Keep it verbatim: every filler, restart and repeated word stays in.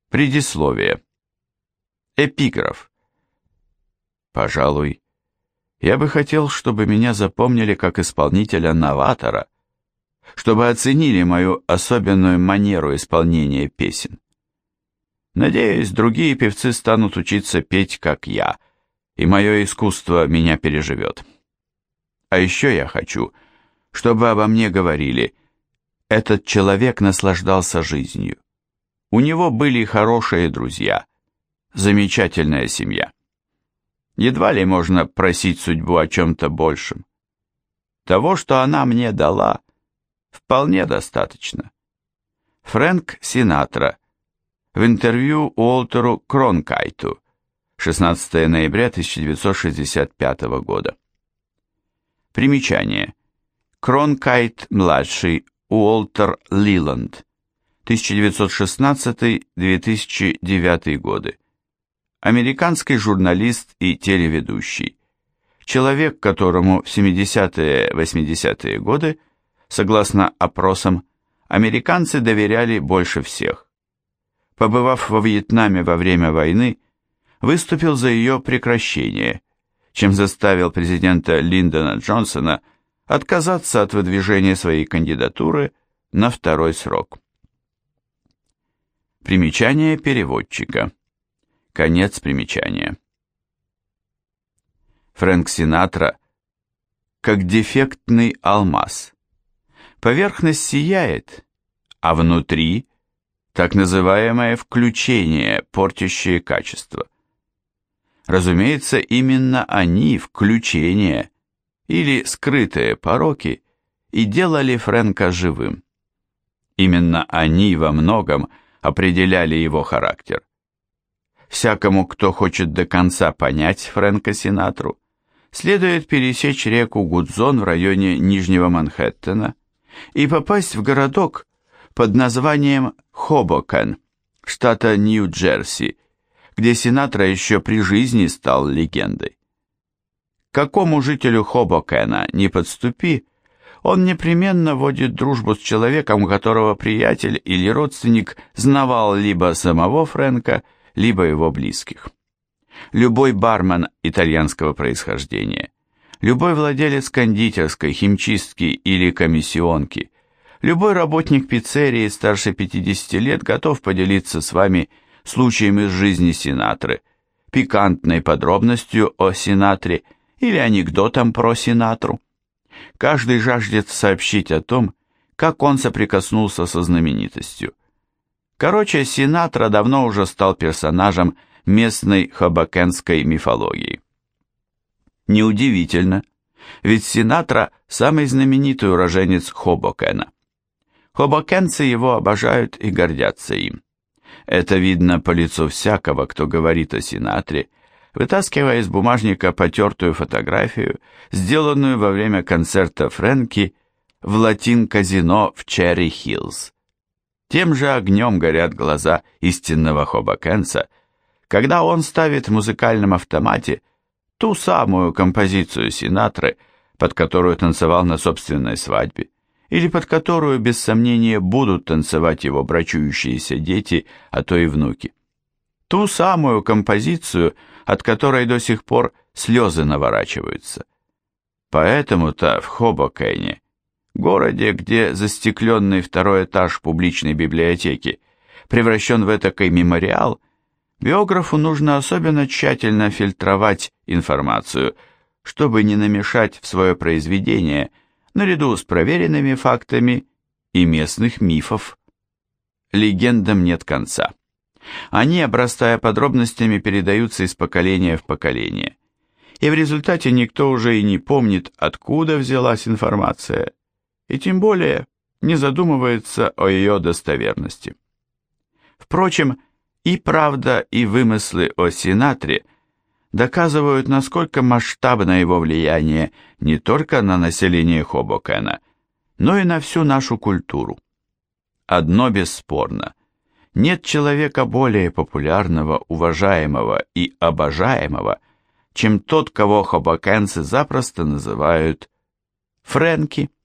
Предисловие. Эпиграф. Пожалуй, я бы хотел, чтобы меня запомнили как исполнителя-новатора, чтобы оценили мою особенную манеру исполнения песен. Надеюсь, другие певцы станут учиться петь, как я, и мое искусство меня переживет. А еще я хочу, чтобы обо мне говорили: этот человек наслаждался жизнью. У него были хорошие друзья, замечательная семья. Едва ли можно просить судьбу о чем-то большем. Того, что она мне дала, вполне достаточно. Фрэнк Синатра. В интервью Уолтеру Кронкайту. шестнадцатое ноября тысяча девятьсот шестьдесят пятого года. Примечание. Кронкайт-младший, Уолтер Лиланд. тысяча девятьсот шестнадцатый — две тысячи девятый годы. Американский журналист и телеведущий. Человек, которому в семидесятые-восьмидесятые годы, согласно опросам, американцы доверяли больше всех. Побывав во Вьетнаме во время войны, выступил за ее прекращение, чем заставил президента Линдона Джонсона отказаться от выдвижения своей кандидатуры на второй срок. Примечание переводчика. Конец примечания. Фрэнк Синатра как дефектный алмаз. Поверхность сияет, а внутри так называемое включение, портящее качество. Разумеется, именно они, включения или скрытые пороки, и делали Фрэнка живым. Именно они во многом определяли его характер. Всякому, кто хочет до конца понять Фрэнка Синатру, следует пересечь реку Гудзон в районе Нижнего Манхэттена и попасть в городок под названием Хобокен, штата Нью-Джерси, где Синатра еще при жизни стал легендой. К какому жителю Хобокена не подступи, он непременно водит дружбу с человеком, у которого приятель или родственник знавал либо самого Фрэнка, либо его близких. Любой бармен итальянского происхождения, любой владелец кондитерской, химчистки или комиссионки, любой работник пиццерии старше пятидесяти лет готов поделиться с вами случаем из жизни Синатры, пикантной подробностью о Синатре или анекдотом про Синатру. Каждый жаждет сообщить о том, как он соприкоснулся со знаменитостью. Короче, Синатра давно уже стал персонажем местной хобокенской мифологии. Неудивительно, ведь Синатра – самый знаменитый уроженец Хобокена. Хобокенцы его обожают и гордятся им. Это видно по лицу всякого, кто говорит о Синатре, вытаскивая из бумажника потертую фотографию, сделанную во время концерта Фрэнки в Латин-казино в Черри-Хиллз. Тем же огнем горят глаза истинного хобокенца, когда он ставит в музыкальном автомате ту самую композицию Синатры, под которую танцевал на собственной свадьбе, или под которую, без сомнения, будут танцевать его брачующиеся дети, а то и внуки. Ту самую композицию, от которой до сих пор слезы наворачиваются. Поэтому-то в Хобокене, городе, где застекленный второй этаж публичной библиотеки превращен в этакий мемориал, биографу нужно особенно тщательно фильтровать информацию, чтобы не намешать в свое произведение, наряду с проверенными фактами, и местных мифов. Легендам нет конца. Они, обрастая подробностями, передаются из поколения в поколение. И в результате никто уже и не помнит, откуда взялась информация, и тем более не задумывается о ее достоверности. Впрочем, и правда, и вымыслы о Синатре доказывают, насколько масштабно его влияние не только на население Хобокена, но и на всю нашу культуру. Одно бесспорно: нет человека более популярного, уважаемого и обожаемого, чем тот, кого хобокенцы запросто называют Фрэнки.